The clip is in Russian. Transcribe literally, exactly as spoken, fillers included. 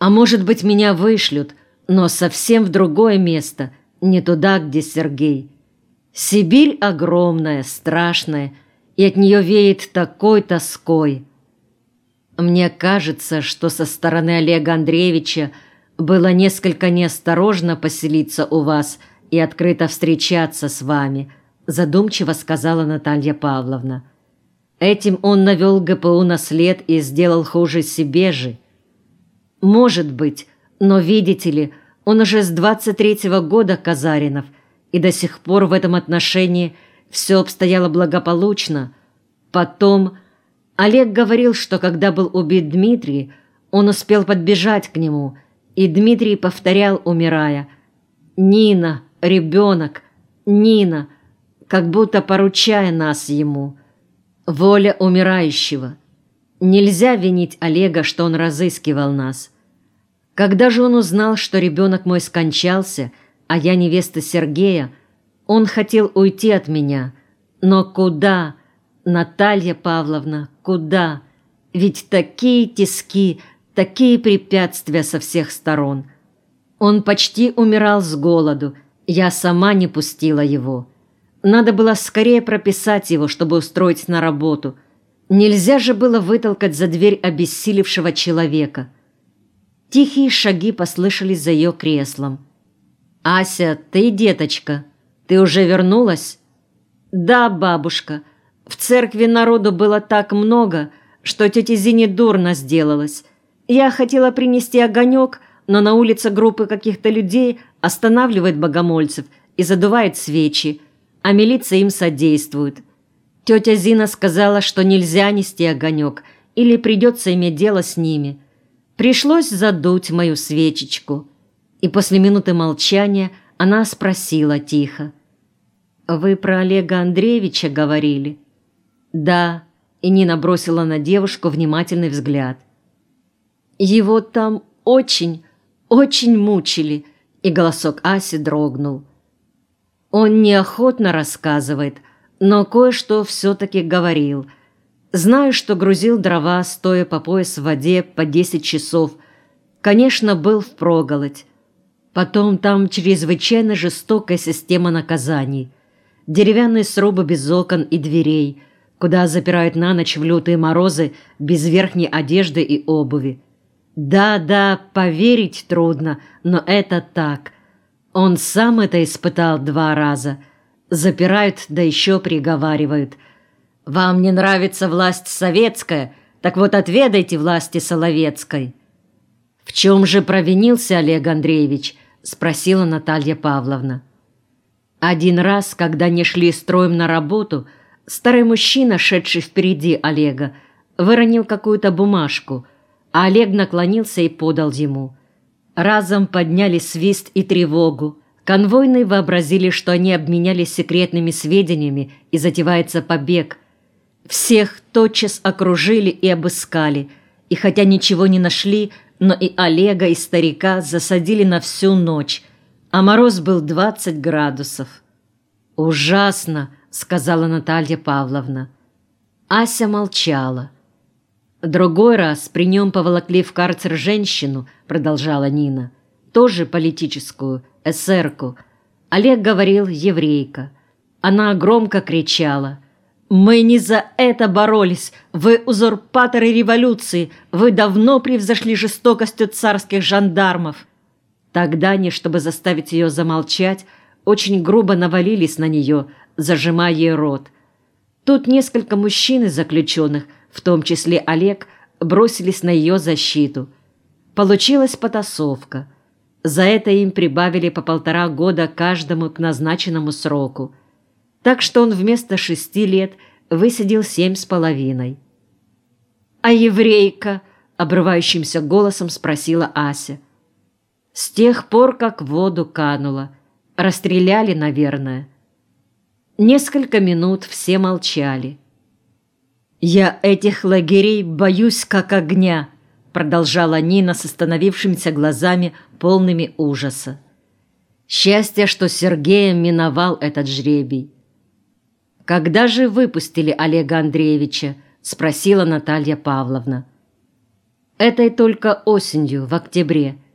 А может быть, меня вышлют, но совсем в другое место, не туда, где Сергей. Сибирь огромная, страшная, и от нее веет такой тоской. Мне кажется, что со стороны Олега Андреевича было несколько неосторожно поселиться у вас и открыто встречаться с вами, задумчиво сказала Наталья Павловна. Этим он навел ГПУ на след и сделал хуже себе же. Может быть, но, видите ли, он уже с двадцать третьего года Казаринов, и до сих пор в этом отношении все обстояло благополучно. Потом Олег говорил, что когда был убит Дмитрий, он успел подбежать к нему, и Дмитрий повторял, умирая: «Нина, ребенок, Нина», как будто поручая нас ему. Воля умирающего. Нельзя винить Олега, что он разыскивал нас. Когда же он узнал, что ребенок мой скончался, а я невеста Сергея, он хотел уйти от меня. Но куда, Наталья Павловна, куда? Ведь такие тиски, такие препятствия со всех сторон. Он почти умирал с голоду, я сама не пустила его. Надо было скорее прописать его, чтобы устроить на работу. Нельзя же было вытолкать за дверь обессилевшего человека. Тихие шаги послышались за ее креслом. «Ася, ты, деточка, ты уже вернулась?» «Да, бабушка. В церкви народу было так много, что тете Зине дурно сделалось. Я хотела принести огонек, но на улице группы каких-то людей останавливает богомольцев и задувает свечи, а милиция им содействует. Тетя Зина сказала, что нельзя нести огонек, или придется иметь дело с ними. Пришлось задуть мою свечечку». И после минуты молчания она спросила тихо: «Вы про Олега Андреевича говорили?» «Да», и Нина бросила на девушку внимательный взгляд. «Его там очень, очень мучили», и голосок Аси дрогнул. «Он неохотно рассказывает, но кое-что все-таки говорил. Знаю, что грузил дрова, стоя по пояс в воде по десять часов. Конечно, был впроголодь. Потом там чрезвычайно жестокая система наказаний. Деревянные срубы без окон и дверей, куда запирают на ночь в лютые морозы без верхней одежды и обуви. Да-да, поверить трудно, но это так. Он сам это испытал два раза. Запирают, да еще приговаривают. Вам не нравится власть советская, так вот отведайте власти соловецкой». «В чем же провинился Олег Андреевич?» – спросила Наталья Павловна. Один раз, когда они шли строем на работу, старый мужчина, шедший впереди Олега, выронил какую-то бумажку, а Олег наклонился и подал ему. Разом подняли свист и тревогу. Конвойные вообразили, что они обменялись секретными сведениями и затевается побег. Всех тотчас окружили и обыскали, и хотя ничего не нашли, но и Олега, и старика засадили на всю ночь, а мороз был двадцать градусов. «Ужасно», — сказала Наталья Павловна. Ася молчала. «Другой раз при нем поволокли в карцер женщину», — продолжала Нина, «тоже политическую, эсерку. Олег говорил, еврейка. Она громко кричала: «Мы не за это боролись! Вы узурпаторы революции! Вы давно превзошли жестокостью царских жандармов!» Тогда они, чтобы заставить ее замолчать, очень грубо навалились на нее, зажимая ей рот. Тут несколько мужчин из заключенных, в том числе Олег, бросились на ее защиту. Получилась потасовка. За это им прибавили по полтора года каждому к назначенному сроку. Так что он вместо шести лет высидел семь с половиной. «А еврейка?» — обрывающимся голосом спросила Ася. «С тех пор, как в воду канула. Расстреляли, наверное». Несколько минут все молчали. «Я этих лагерей боюсь как огня», — продолжала Нина с остановившимися глазами, полными ужаса. Счастье, что Сергея миновал этот жребий. «Когда же выпустили Олега Андреевича?» – спросила Наталья Павловна. Этой только осенью, в октябре.